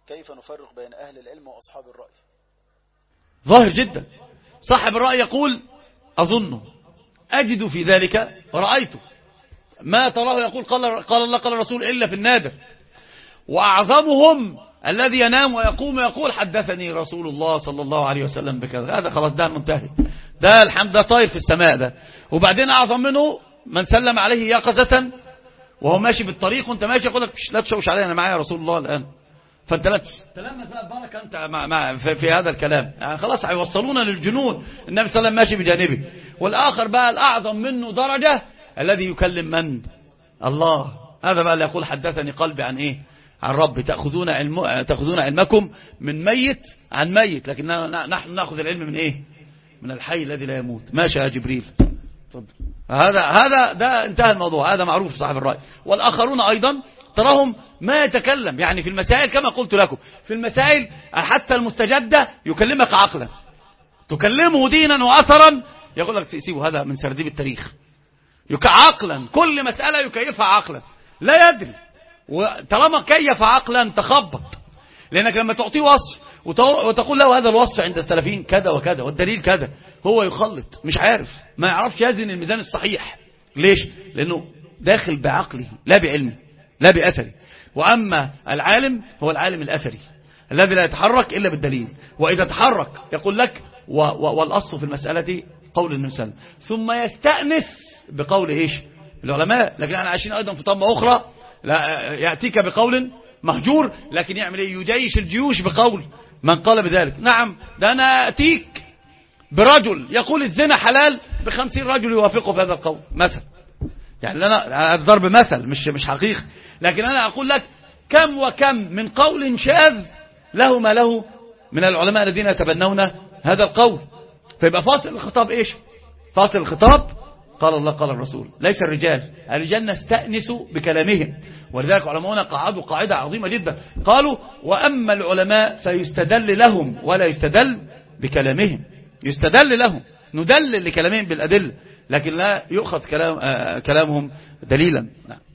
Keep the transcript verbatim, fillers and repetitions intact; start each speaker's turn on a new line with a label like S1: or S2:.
S1: كيف نفرق بين أهل العلم وأصحاب الرأي؟
S2: ظاهر جدا. صاحب الرأي يقول أظنه، أجد في ذلك، رأيته، ما تراه يقول قال, قال الله قال الرسول إلا في النادر. وأعظمهم الذي ينام ويقوم ويقول حدثني رسول الله صلى الله عليه وسلم بكذا. هذا خلاص ده منتهي، ده الحمد ده طاير في السماء ده. وبعدين أعظم منه من سلم عليه يقظة وهو ماشي بالطريق وانت ماشي يقول لك لا تشوش علي، أنا معايا رسول الله الآن. فانت لا تلمس بقى بركة انت مع مع في, في هذا الكلام، يعني خلاص هيوصلونا للجنون. النبي صلى الله عليه وسلم ماشي بجانبه. والآخر بقى الأعظم منه درجة الذي يكلم من؟ الله. هذا بقى اللي يقول حدثني قلبي عن ايه؟ عن رب. تأخذون علم تأخذون علمكم من ميت عن ميت، لكن نحن نأخذ العلم من ايه؟ من الحي الذي لا يموت. ماشي يا جبريل. هذا هذا ده انتهى الموضوع. هذا معروف صاحب الرأي. والآخرون أيضا تراهم ما يتكلم، يعني في المسائل كما قلت لكم، في المسائل حتى المستجدة يكلمك عقلا، تكلمه دينا وأثرا يقول لك سيبه، هذا من سرديب التاريخ. عقلا كل مسألة يكيفها عقلا، لا يدري. وطالما كيف عقلا تخبط، لأنك لما تعطيه وصف وتقول له هذا الوصف عند السلفيين كذا وكذا والدليل كذا، هو يخلط، مش عارف، ما يعرفش يزن الميزان الصحيح. ليش؟ لأنه داخل بعقله لا بعلمه لا بأثري. وأما العالم هو العالم الأثري الذي لا يتحرك إلا بالدليل، وإذا تحرك يقول لك و و والأصل في المسألة قول النبي صلى الله عليه وسلم، ثم يستأنس بقول إيش؟ العلماء. لكن احنا عايشين أيضا في طمة أخرى، لا يأتيك بقول مهجور، لكن يعمل إيه؟ يجيش الجيوش بقول من قال بذلك. نعم، ده أنا أتيك برجل يقول الزنا حلال بخمسين رجل يوافقه في هذا القول مثلا، يعني أنا ضرب مثل مش مش حقيقي، لكن أنا أقول لك كم وكم من قول شاذ له ما له من العلماء الذين يتبنون هذا القول. فيبقى فاصل الخطاب إيش؟ فاصل الخطاب قال الله قال الرسول، ليس الرجال. الرجال نستأنس بكلامهم. ولذلك علماؤنا قعدوا قاعدة عظيمة جدا، قالوا وأما العلماء فيستدل لهم ولا يستدل بكلامهم. يستدل لهم، ندلل لكلامهم بالأدلة، لكن لا يؤخذ كلام آه كلامهم دليلا. نعم.